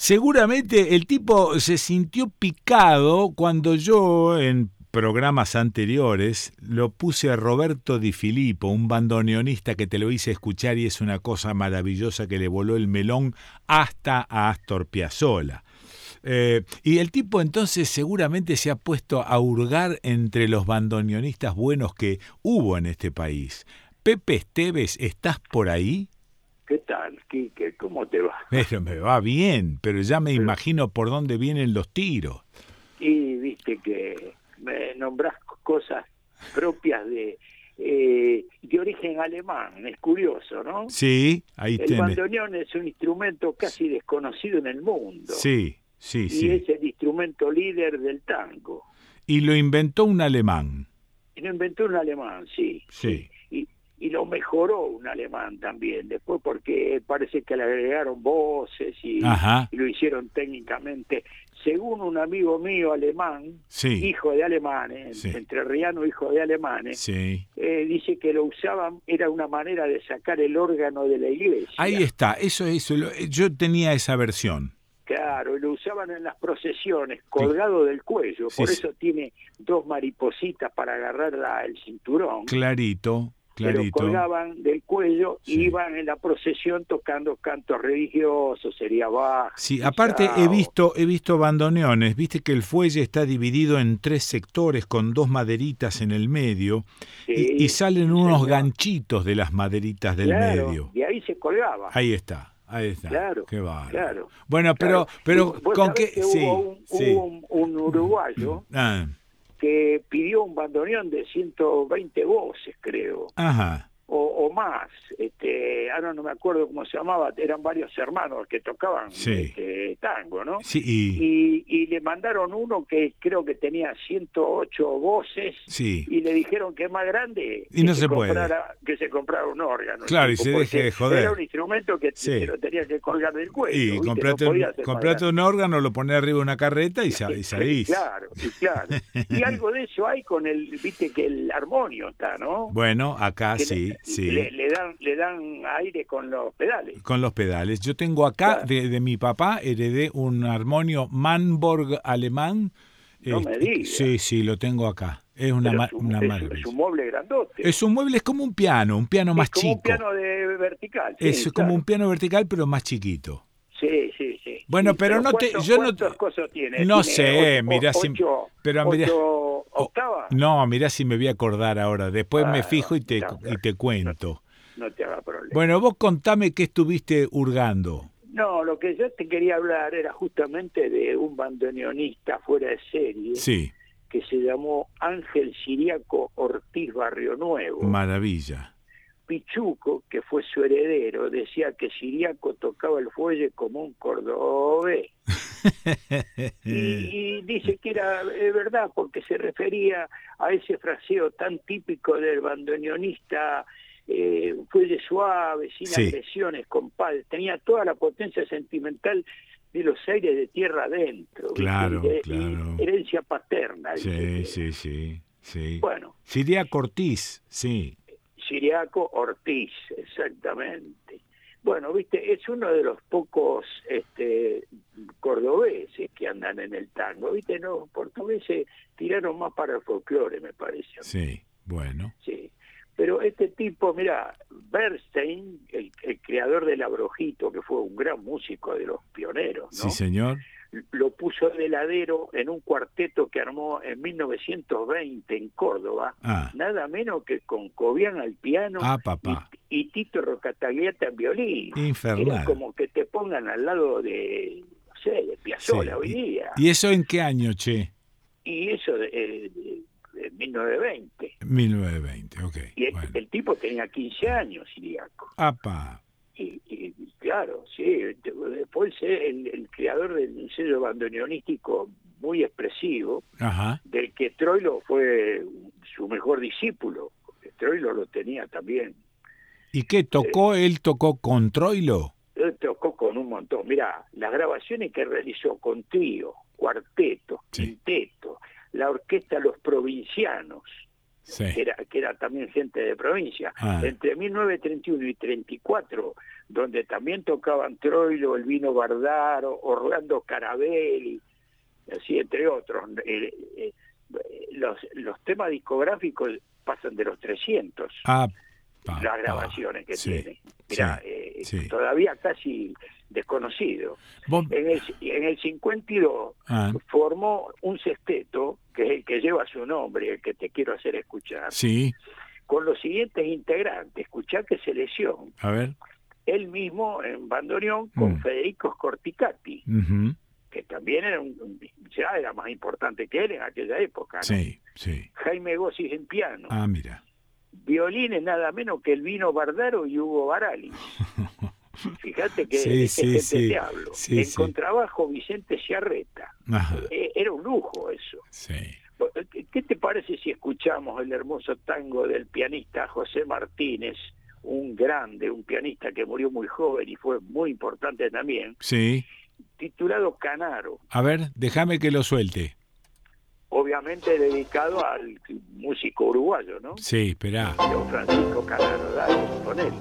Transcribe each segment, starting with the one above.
Seguramente el tipo se sintió picado cuando yo, en programas anteriores, lo puse a Roberto Di Filippo, un bandoneonista que te lo hice escuchar y es una cosa maravillosa que le voló el melón hasta a Astor Piazzolla. Y el tipo entonces seguramente se ha puesto a hurgar entre los bandoneonistas buenos que hubo en este país. Pepe Esteves, ¿estás por ahí? ¿Qué tal, Quique? ¿Cómo te va? Pero me va bien, pero ya me imagino por dónde vienen los tiros. Y viste que me nombrás cosas propias de origen alemán, es curioso, ¿no? Sí, ahí El tenés. bandoneón es un instrumento casi desconocido en el mundo Sí, sí, y sí. es el instrumento líder del tango. Y lo inventó un alemán. Y lo inventó un alemán, sí. Sí. Y lo mejoró un alemán también, después porque parece que le agregaron voces Ajá. y lo hicieron técnicamente. Según un amigo mío alemán, Sí. hijo de alemanes, Sí. entrerriano hijo de alemanes, Sí. dice que lo usaban, era una manera de sacar el órgano de la iglesia. Ahí está, eso, yo tenía esa versión. Claro, y lo usaban en las procesiones, colgado del cuello, Sí, por sí. eso tiene dos maripositas para agarrar el cinturón. Clarito, Pero clarito. colgaban del cuello y Sí. iban en la procesión tocando cantos religiosos, sería Bach. Sí, aparte he visto bandoneones, viste que el fuelle está dividido en 3 sectores con 2 maderitas en el medio y Sí, salen sí, unos señor. ganchitos de las maderitas del Claro, medio. y ahí se colgaba. Ahí está. Claro, Qué bárbaro. claro. Bueno, Claro. pero Y vos con sabés qué que sí, hubo sí. un uruguayo Ah, que pidió un bandoneón de 120 voces, creo. ajá. O más, ahora no me acuerdo cómo se llamaba, eran varios hermanos que tocaban Sí. tango, ¿no? Sí, Y le mandaron uno que creo que tenía 108 voces sí. y le dijeron que es más grande Y no se puede. que se comprara un órgano. Claro, y tipo, se deje porque de joder. era un instrumento que Sí. se lo tenía que colgar del cuello, Y ¿viste? No podía ser más comprate un grande. órgano, lo ponés arriba de una carreta y salís. Claro, y claro. Y algo de eso hay con viste que el armonio está, ¿no? Bueno, acá Que sí. le dan aire con los pedales. Con los pedales. Yo tengo acá, Claro. de mi papá, heredé un armonio Manborg alemán. No me digas. Sí, lo tengo acá. Es una Pero maravilla. es un mueble grandote. Es un mueble, es como un piano más Es como chico. un piano de vertical. Sí, Es como un piano vertical, pero más chiquito. Sí. Bueno, Sí, pero no te... ¿cuántas cosas tiene? No ¿Tiene sé, mirá si... Pero mirá, ocho octavas? no, mirá si me voy a acordar ahora. Después me fijo y te No, cuento. no te haga problema. Bueno, vos contame qué estuviste hurgando. No, lo que yo te quería hablar era justamente de un bandoneonista fuera de serie. Sí. Que se llamó Ángel Ciriaco Ortiz Barrio Nuevo. Maravilla. Pichuco, que fue su heredero, decía que Ciriaco tocaba el fuelle como un cordobés. y dice que era verdad, porque se refería a ese fraseo tan típico del bandoneonista, fuelle suave, sin agresiones, compadre. Tenía toda la potencia sentimental de los aires de tierra adentro. Claro, claro. Herencia paterna. Sí. Bueno. Ciriaco Ortiz, sí. Ciriaco Ortiz, exactamente. Bueno, viste, es uno de los pocos cordobeses que andan en el tango, viste, los portugueses tiraron más para el folclore, me parece. Sí, bueno. Sí, pero este tipo, mira, Bernstein, el creador del Abrojito, que fue un gran músico de los pioneros, ¿no? Sí, señor. Lo puso de heladero en un cuarteto que armó en 1920 en Córdoba, nada menos que con Cobian al piano y Tito Rocatagliata en violín. Infernal. Era como que te pongan al lado de, no sé, de Piazzolla hoy día. ¿Y eso en qué año, che? Y eso de 1920. 1920, ok. Y el tipo tenía 15 años, Ciriaco. Y claro, sí, después el creador del sello bandoneonístico muy expresivo, del que Troilo fue su mejor discípulo, porque Troilo lo tenía también. ¿Y qué tocó? ¿Él tocó con Troilo? Él tocó con un montón. Mirá, las grabaciones que realizó con trío, cuarteto, quinteto, la orquesta Los Provincianos, que era también gente de provincia. Entre 1931 y 34 donde también tocaban Troilo, Elvino Bardaro, Orlando Carabelli, así entre otros. Los temas discográficos pasan de los 300, las grabaciones que tiene. Mirá, todavía casi desconocido. En el 52 formó un sexteto, que es el que lleva su nombre, el que te quiero hacer escuchar, con los siguientes integrantes. Escuchá qué selección. A ver. Él mismo en bandoneón con Federico Scorticati, que también ya era más importante que él en aquella época, ¿no? Sí. Jaime Gossis en piano. Mira. Violines nada menos que Elvino Bardaro y Hugo Barali. Fíjate que te hablo. En contrabajo Vicente Ciarreta. Era un lujo eso. ¿Qué te parece si escuchamos el hermoso tango del pianista José Martínez, un grande, un pianista que murió muy joven y fue muy importante también, titulado Canaro? A ver, déjame que lo suelte. Obviamente dedicado al músico uruguayo, ¿no? Sí, esperá. Don Francisco Canaro, dale, ponelo.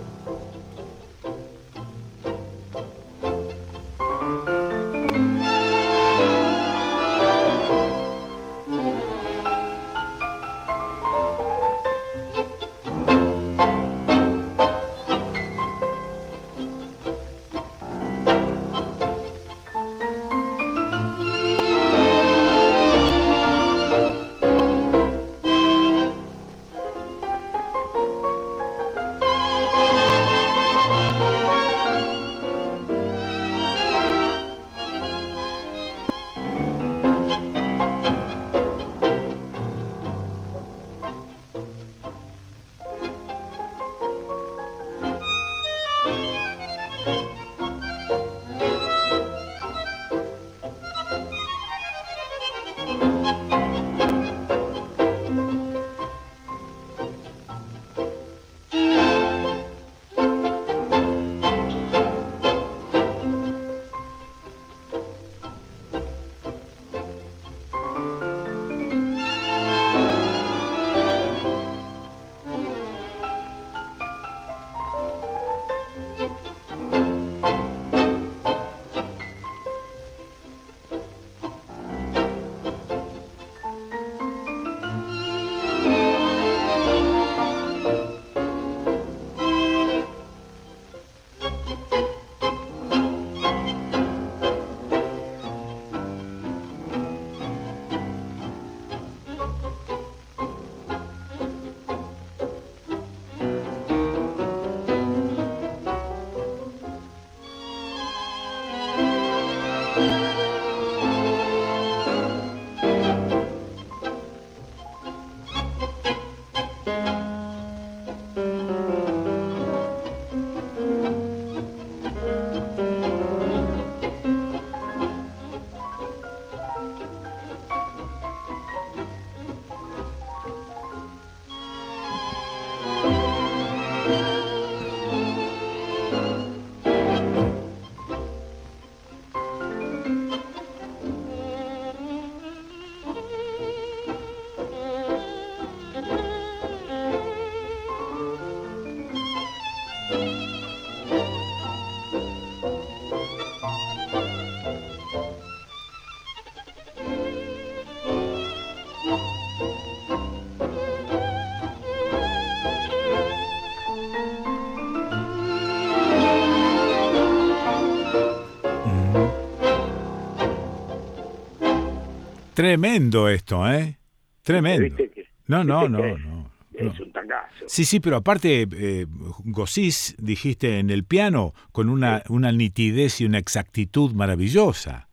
Tremendo esto, ¿eh? Tremendo. No. Es un tangazo. Sí, pero aparte, Gossis, dijiste, en el piano, con una nitidez y una exactitud maravillosa.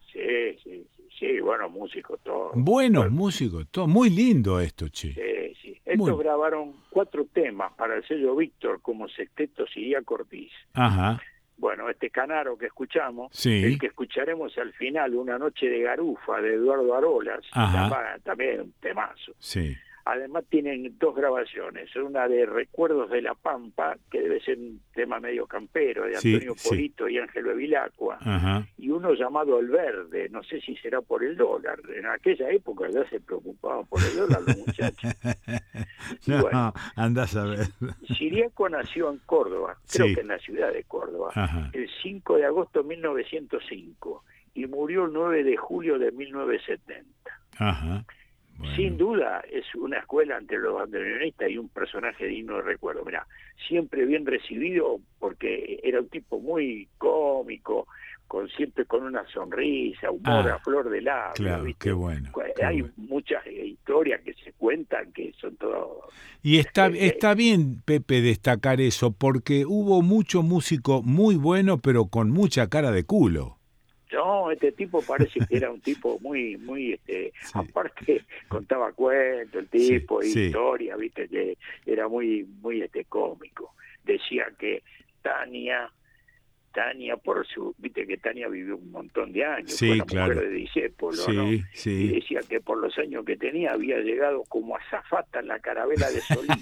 Sí, buenos músicos todos. Buenos músicos todos. Muy lindo esto, che. Sí. Estos grabaron 4 temas para el sello Víctor como sexteto Siriaco Ortiz. Ajá. Bueno, este Canaro que escuchamos, el que escucharemos al final, Una noche de garufa, de Eduardo Arolas, también un temazo. Sí. Además tienen 2 grabaciones, una de Recuerdos de la Pampa, que debe ser un tema medio campero, de Antonio Polito y Ángelo Vilacqua, y uno llamado El Verde, no sé si será por el dólar. En aquella época ya se preocupaban por el dólar los muchachos. No, bueno, andás a ver. Siriaco nació en Córdoba, creo que en la ciudad de Córdoba, el 5 de agosto de 1905, y murió el 9 de julio de 1970. Bueno. Sin duda es una escuela entre los bandoneonistas y un personaje digno de recuerdo. Mirá, siempre bien recibido porque era un tipo muy cómico, siempre con una sonrisa, humor a flor de labio. Claro, ¿viste? Qué bueno. Hay muchas historias que se cuentan que son todo... Y está bien, Pepe, destacar eso, porque hubo mucho músico muy bueno, pero con mucha cara de culo. No, este tipo parece que era un tipo muy, aparte contaba cuentos el tipo, historia, viste, que era muy cómico. Decía que Tania por viste que Tania vivió un montón de años, fue la mujer de Discépolo, ¿no? Y decía que por los años que tenía había llegado como azafata en la carabela de Solís.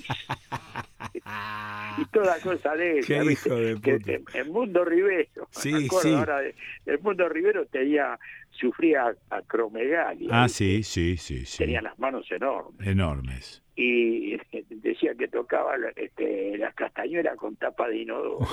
Y toda cosa de esa, ¿viste? Que en Mundo Rivero, me acuerdo ahora el Mundo Rivero sufría acromegalia. Sí. Tenía las manos enormes. Y decía que tocaba las castañuelas con tapa de inodoro.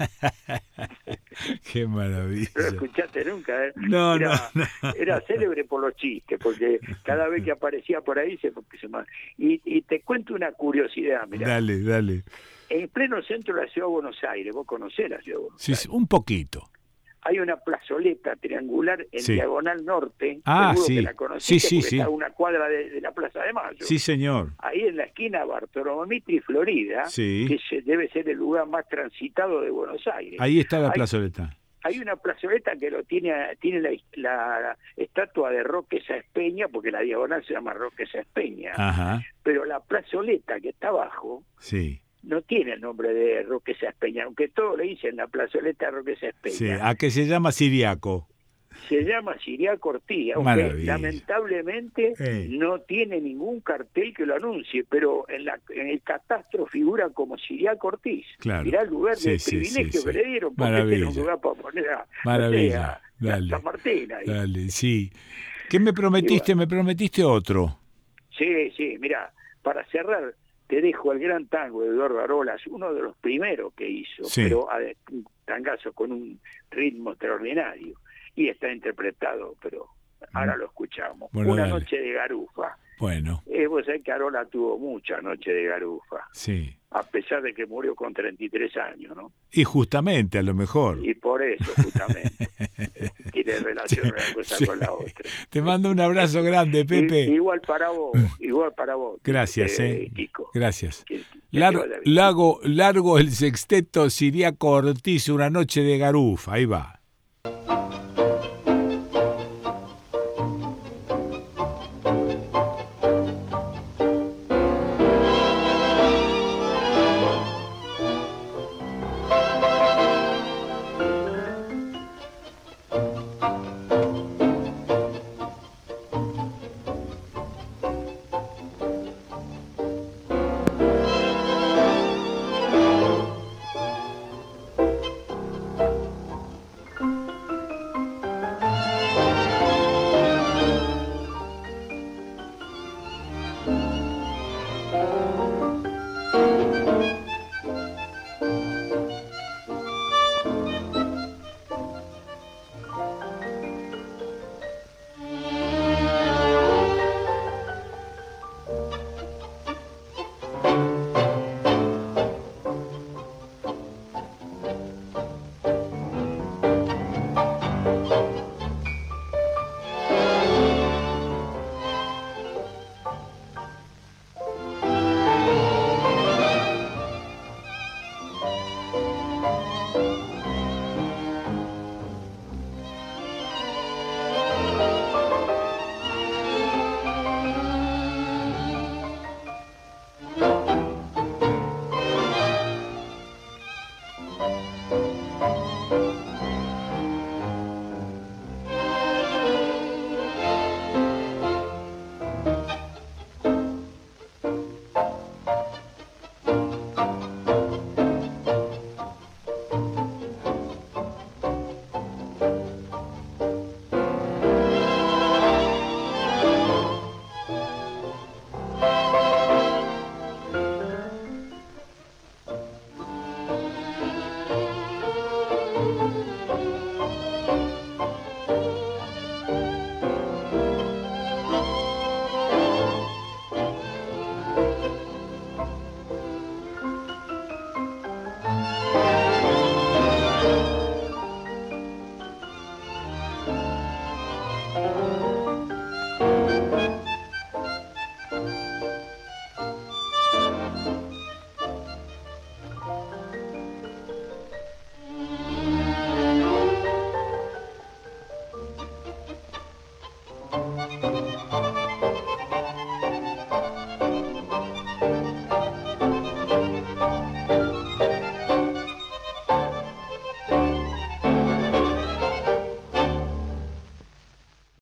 Qué maravilla. No lo escuchaste nunca, ¿eh? No. Era célebre por los chistes, porque cada vez que aparecía por ahí y te cuento una curiosidad, mirá. Dale. En pleno centro de la ciudad de Buenos Aires, vos conocés la ciudad de Buenos Aires. Sí, un poquito. Hay una plazoleta triangular en Diagonal Norte, seguro que la conociste, porque está a una cuadra de la Plaza de Mayo. Sí, señor. Ahí en la esquina Bartolomé Mitre y Florida, que debe ser el lugar más transitado de Buenos Aires. Ahí está la plazoleta. Hay una plazoleta que tiene la estatua de Roque Sáenz Peña, porque la Diagonal se llama Roque Sáenz Peña. Pero la plazoleta que está abajo... no tiene el nombre de Roque Sáenz Peña, aunque todos le dicen la plazoleta de Roque Sáenz Peña. Sí, ¿a qué se llama Siriaco? Se llama Siriaco Ortiz, aunque lamentablemente no tiene ningún cartel que lo anuncie, pero en el catastro figura como Siriaco Ortiz. Claro. Mirá el lugar de privilegio que le dieron, porque tiene un lugar para poner a San Martín ahí. Dale, sí. ¿Qué me prometiste? Me prometiste otro. Sí, mirá, para cerrar... Te dejo el gran tango de Eduardo Arolas, uno de los primeros que hizo, pero un tangazo con un ritmo extraordinario. Y está interpretado, pero ahora lo escuchamos. Bueno, Una noche de garufa. Bueno. Vos sabés que Arola tuvo mucha noche de garufa. Sí. A pesar de que murió con 33 años, ¿no? Y justamente, a lo mejor. Y por eso, justamente. Tiene relación una cosa con la otra. Te mando un abrazo grande, Pepe. Igual para vos. Gracias, Kiko. Gracias. Largo el sexteto Siriaco Ortiz, Una noche de garufa. Ahí va.